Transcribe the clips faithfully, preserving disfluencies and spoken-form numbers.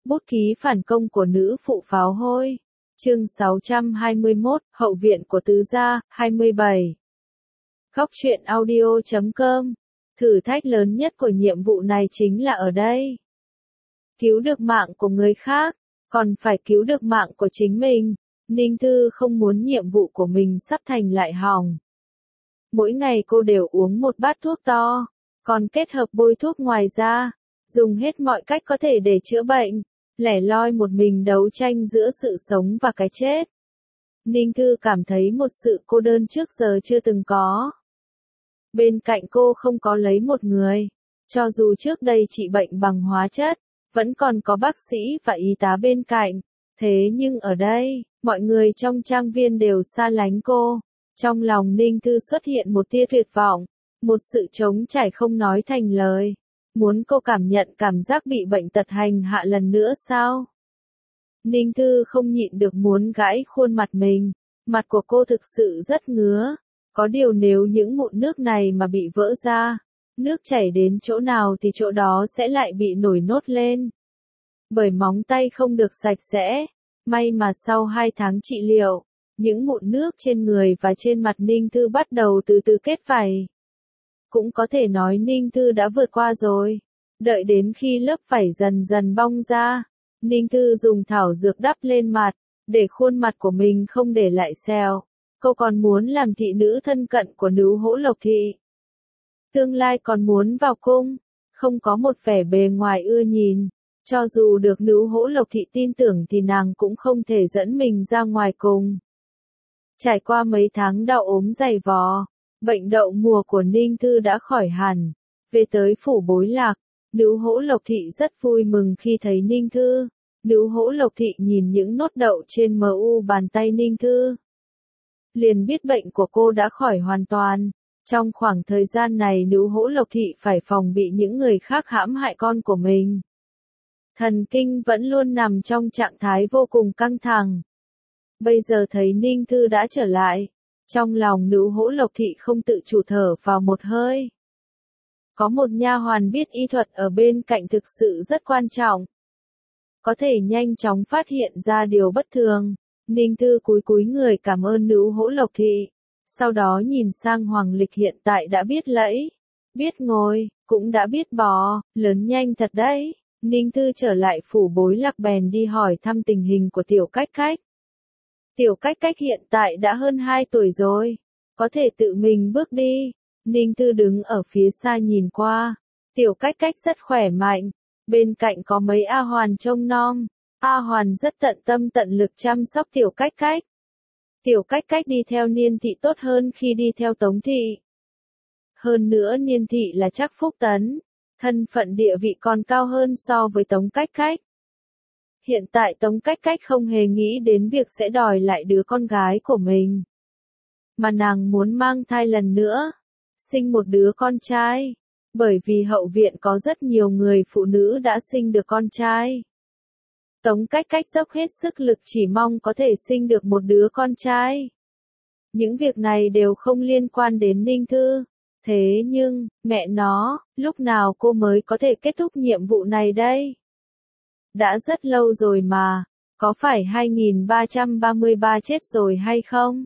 Bút ký phản công của nữ phụ pháo hôi. Chương sáu trăm hai mươi mốt, Hậu viện của tứ gia, hai mươi bảy. Góc truyện audio chấm com. Thử thách lớn nhất của nhiệm vụ này chính là ở đây. Cứu được mạng của người khác, còn phải cứu được mạng của chính mình. Ninh Thư không muốn nhiệm vụ của mình sắp thành lại hỏng. Mỗi ngày cô đều uống một bát thuốc to, còn kết hợp bôi thuốc ngoài ra, dùng hết mọi cách có thể để chữa bệnh, lẻ loi một mình đấu tranh giữa sự sống và cái chết. Ninh Thư cảm thấy một sự cô đơn trước giờ chưa từng có. Bên cạnh cô không có lấy một người, cho dù trước đây trị bệnh bằng hóa chất, vẫn còn có bác sĩ và y tá bên cạnh, thế nhưng ở đây, mọi người trong trang viên đều xa lánh cô. Trong lòng Ninh Thư xuất hiện một tia tuyệt vọng, một sự trống trải không nói thành lời. Muốn cô cảm nhận cảm giác bị bệnh tật hành hạ lần nữa sao? Ninh Thư không nhịn được muốn gãi khuôn mặt mình, mặt của cô thực sự rất ngứa. Có điều nếu những mụn nước này mà bị vỡ ra, nước chảy đến chỗ nào thì chỗ đó sẽ lại bị nổi nốt lên. Bởi móng tay không được sạch sẽ, may mà sau hai tháng trị liệu, những mụn nước trên người và trên mặt Ninh Thư bắt đầu từ từ kết vảy. Cũng có thể nói Ninh Thư đã vượt qua rồi. Đợi đến khi lớp vảy dần dần bong ra, Ninh Thư dùng thảo dược đắp lên mặt, để khuôn mặt của mình không để lại sẹo. Cô còn muốn làm thị nữ thân cận của Nữ Hỗ Lộc Thị. Tương lai còn muốn vào cung, không có một vẻ bề ngoài ưa nhìn. Cho dù được Nữ Hỗ Lộc Thị tin tưởng thì nàng cũng không thể dẫn mình ra ngoài cùng. Trải qua mấy tháng đau ốm dày vò, bệnh đậu mùa của Ninh Thư đã khỏi hẳn. Về tới phủ Bối Lạc, Nữ Hỗ Lộc Thị rất vui mừng khi thấy Ninh Thư. Nữ Hỗ Lộc Thị nhìn những nốt đậu trên mờ u bàn tay Ninh Thư, liền biết bệnh của cô đã khỏi hoàn toàn. Trong khoảng thời gian này Nữ Hỗ Lộc Thị phải phòng bị những người khác hãm hại con của mình. Thần kinh vẫn luôn nằm trong trạng thái vô cùng căng thẳng. Bây giờ thấy Ninh Thư đã trở lại, trong lòng Nữ Hỗ Lộc Thị không tự chủ thở vào một hơi. Có một nha hoàn biết y thuật ở bên cạnh thực sự rất quan trọng. Có thể nhanh chóng phát hiện ra điều bất thường. Ninh Thư cúi cúi người cảm ơn Nữ Hỗ Lộc Thị. Sau đó nhìn sang Hoàng Lịch hiện tại đã biết lẫy, biết ngồi, cũng đã biết bò, lớn nhanh thật đấy. Ninh Thư trở lại phủ Bối Lạc bèn đi hỏi thăm tình hình của Tiểu Cách Cách. Tiểu Cách Cách hiện tại đã hơn hai tuổi rồi, có thể tự mình bước đi. Ninh Thư đứng ở phía xa nhìn qua, Tiểu Cách Cách rất khỏe mạnh, bên cạnh có mấy A Hoàn trông nom. A Hoàn rất tận tâm tận lực chăm sóc Tiểu Cách Cách. Tiểu Cách Cách đi theo Niên Thị tốt hơn khi đi theo Tống Thị. Hơn nữa Niên Thị là Trác Phúc Tấn, thân phận địa vị còn cao hơn so với Tống Cách Cách. Hiện tại Tống Cách Cách không hề nghĩ đến việc sẽ đòi lại đứa con gái của mình, mà nàng muốn mang thai lần nữa, sinh một đứa con trai, bởi vì hậu viện có rất nhiều người phụ nữ đã sinh được con trai. Tống Cách Cách dốc hết sức lực chỉ mong có thể sinh được một đứa con trai. Những việc này đều không liên quan đến Ninh Thư. Thế nhưng, mẹ nó, lúc nào cô mới có thể kết thúc nhiệm vụ này đây? Đã rất lâu rồi mà, có phải hai nghìn ba trăm ba mươi ba chết rồi hay không?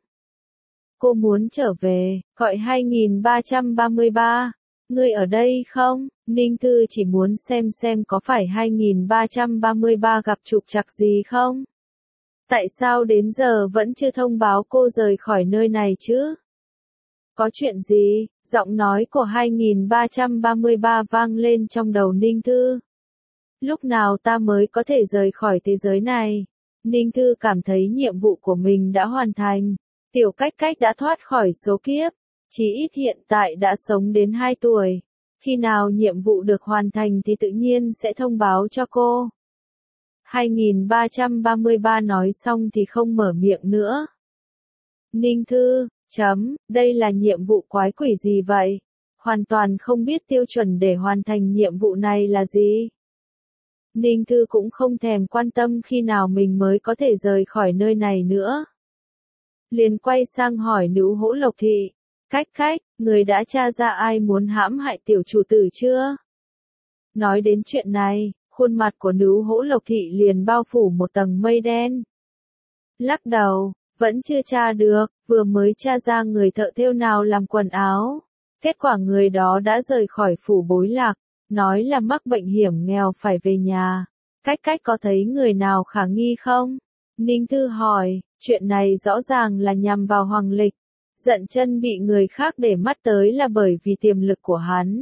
Cô muốn trở về, gọi hai nghìn ba trăm ba mươi ba. Ngươi ở đây không? Ninh Thư chỉ muốn xem xem có phải hai nghìn ba trăm ba mươi ba gặp trục trặc gì không? Tại sao đến giờ vẫn chưa thông báo cô rời khỏi nơi này chứ? Có chuyện gì? Giọng nói của hai nghìn ba trăm ba mươi ba vang lên trong đầu Ninh Thư. Lúc nào ta mới có thể rời khỏi thế giới này? Ninh Thư cảm thấy nhiệm vụ của mình đã hoàn thành. Tiểu Cách Cách đã thoát khỏi số kiếp. Chí ít hiện tại đã sống đến hai tuổi. Khi nào nhiệm vụ được hoàn thành thì tự nhiên sẽ thông báo cho cô. hai nghìn ba trăm ba mươi ba nói xong thì không mở miệng nữa. Ninh Thư, chấm, đây là nhiệm vụ quái quỷ gì vậy? Hoàn toàn không biết tiêu chuẩn để hoàn thành nhiệm vụ này là gì. Ninh Thư cũng không thèm quan tâm khi nào mình mới có thể rời khỏi nơi này nữa. Liền quay sang hỏi Nữ Hỗ Lộc Thị. Cách Cách, người đã tra ra ai muốn hãm hại tiểu chủ tử chưa? Nói đến chuyện này, khuôn mặt của Nữu Hỗ Lộc Thị liền bao phủ một tầng mây đen. Lắc đầu, vẫn chưa tra được, vừa mới tra ra người thợ thêu nào làm quần áo. Kết quả người đó đã rời khỏi phủ Bối Lạc, nói là mắc bệnh hiểm nghèo phải về nhà. Cách cách có thấy người nào khả nghi không? Ninh Thư hỏi, chuyện này rõ ràng là nhằm vào Hoàng Lịch. Dận Chân bị người khác để mắt tới là bởi vì tiềm lực của hắn.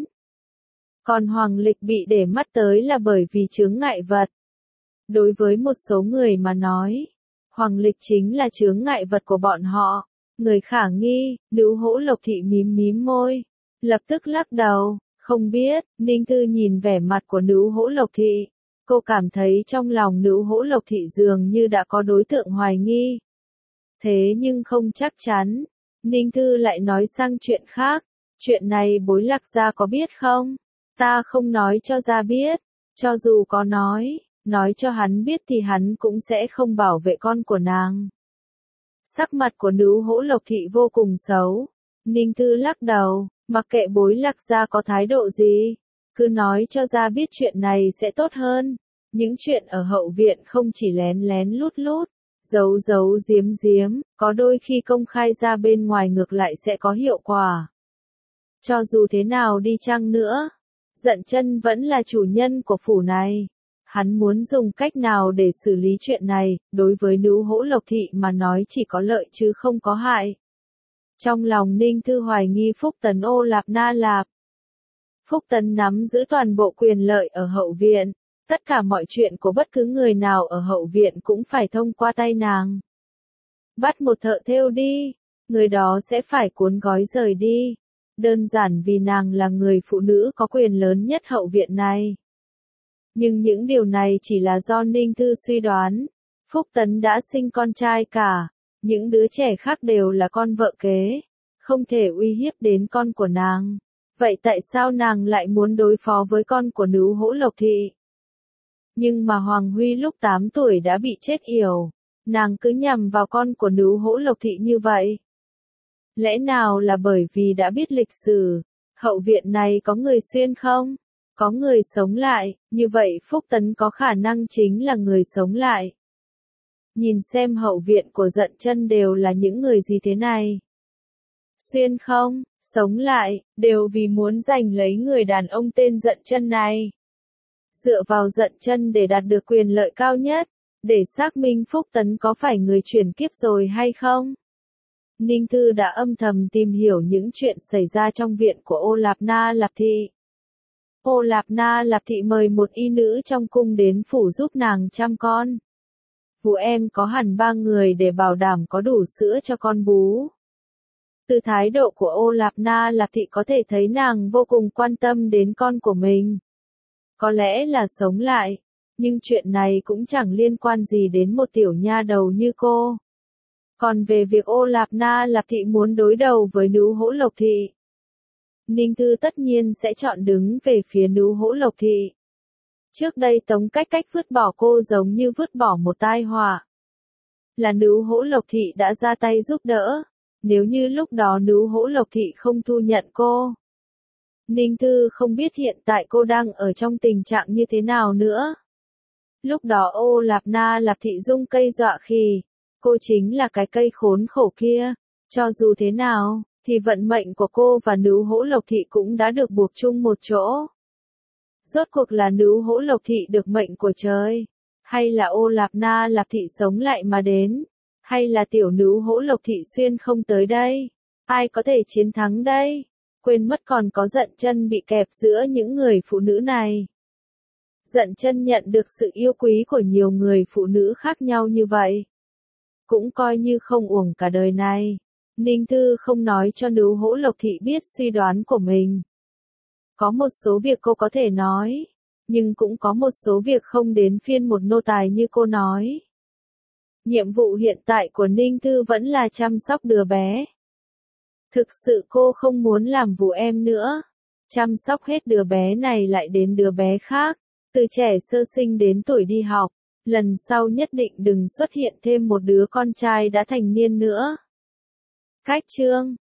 Còn Hoàng Lịch bị để mắt tới là bởi vì chướng ngại vật. Đối với một số người mà nói, Hoàng Lịch chính là chướng ngại vật của bọn họ. Người khả nghi, Nữu Hỗ Lộc Thị mím mím môi, lập tức lắc đầu, không biết. Ninh Thư nhìn vẻ mặt của Nữu Hỗ Lộc Thị, cô cảm thấy trong lòng Nữu Hỗ Lộc Thị dường như đã có đối tượng hoài nghi. Thế nhưng không chắc chắn. Ninh Thư lại nói sang chuyện khác, chuyện này Bối Lạc gia có biết không? Ta không nói cho gia biết, cho dù có nói, nói cho hắn biết thì hắn cũng sẽ không bảo vệ con của nàng. Sắc mặt của Nữu Hỗ Lộc Thị vô cùng xấu. Ninh Thư lắc đầu, mặc kệ Bối Lạc gia có thái độ gì, cứ nói cho gia biết chuyện này sẽ tốt hơn. Những chuyện ở hậu viện không chỉ lén lén lút lút, giấu giấu giếm giếm, có đôi khi công khai ra bên ngoài ngược lại sẽ có hiệu quả. Cho dù thế nào đi chăng nữa, Dận Chân vẫn là chủ nhân của phủ này. Hắn muốn dùng cách nào để xử lý chuyện này, đối với Nữu Hỗ Lộc Thị mà nói chỉ có lợi chứ không có hại. Trong lòng Ninh Thư hoài nghi Phúc Tấn ô lạp na lạp. Phúc Tấn nắm giữ toàn bộ quyền lợi ở hậu viện, tất cả mọi chuyện của bất cứ người nào ở hậu viện cũng phải thông qua tay nàng. Bắt một thợ thêu đi, người đó sẽ phải cuốn gói rời đi. Đơn giản vì nàng là người phụ nữ có quyền lớn nhất hậu viện này. Nhưng những điều này chỉ là do Ninh Thư suy đoán. Phúc Tấn đã sinh con trai cả, những đứa trẻ khác đều là con vợ kế, không thể uy hiếp đến con của nàng. Vậy tại sao nàng lại muốn đối phó với con của Nữu Hỗ Lộc Thị? Nhưng mà Hoàng Huy lúc tám tuổi đã bị chết yểu, nàng cứ nhằm vào con của Nữu Hỗ Lộc Thị như vậy. Lẽ nào là bởi vì đã biết lịch sử, hậu viện này có người xuyên không? Có người sống lại, như vậy Phúc Tấn có khả năng chính là người sống lại. Nhìn xem hậu viện của Dận Chân đều là những người gì thế này. Xuyên không, sống lại, đều vì muốn giành lấy người đàn ông tên Dận Chân này. Dựa vào Dận Chân để đạt được quyền lợi cao nhất, để xác minh Phúc Tấn có phải người chuyển kiếp rồi hay không. Ninh Thư đã âm thầm tìm hiểu những chuyện xảy ra trong viện của Ô Lạp Na Lạp Thị. Ô Lạp Na Lạp Thị mời một y nữ trong cung đến phủ giúp nàng chăm con. Vụ em có hẳn ba người để bảo đảm có đủ sữa cho con bú. Từ thái độ của Ô Lạp Na Lạp Thị có thể thấy nàng vô cùng quan tâm đến con của mình. Có lẽ là sống lại, nhưng chuyện này cũng chẳng liên quan gì đến một tiểu nha đầu như cô. Còn về việc Ô Lạp Na Lạp Thị muốn đối đầu với Nữu Hỗ Lộc Thị, Ninh Thư tất nhiên sẽ chọn đứng về phía Nữu Hỗ Lộc Thị. Trước đây Tống Cách Cách vứt bỏ cô giống như vứt bỏ một tai họa. Là Nữu Hỗ Lộc Thị đã ra tay giúp đỡ, nếu như lúc đó Nữu Hỗ Lộc Thị không thu nhận cô. Ninh Thư không biết hiện tại cô đang ở trong tình trạng như thế nào nữa. Lúc đó Ô Lạp Na Lạp Thị dung cây dọa khỉ, cô chính là cái cây khốn khổ kia. Cho dù thế nào, thì vận mệnh của cô và Nữu Hỗ Lộc Thị cũng đã được buộc chung một chỗ. Rốt cuộc là Nữu Hỗ Lộc Thị được mệnh của trời, hay là Ô Lạp Na Lạp Thị sống lại mà đến, hay là tiểu Nữu Hỗ Lộc Thị xuyên không tới đây? Ai có thể chiến thắng đây? Quên mất còn có Dận Chân bị kẹp giữa những người phụ nữ này. Dận Chân nhận được sự yêu quý của nhiều người phụ nữ khác nhau như vậy, cũng coi như không uổng cả đời này. Ninh Thư không nói cho Nữu Hỗ Lộc Thị biết suy đoán của mình. Có một số việc cô có thể nói, nhưng cũng có một số việc không đến phiên một nô tài như cô nói. Nhiệm vụ hiện tại của Ninh Thư vẫn là chăm sóc đứa bé. Thực sự cô không muốn làm vụ em nữa. Chăm sóc hết đứa bé này lại đến đứa bé khác, từ trẻ sơ sinh đến tuổi đi học. Lần sau nhất định đừng xuất hiện thêm một đứa con trai đã thành niên nữa. Cách chương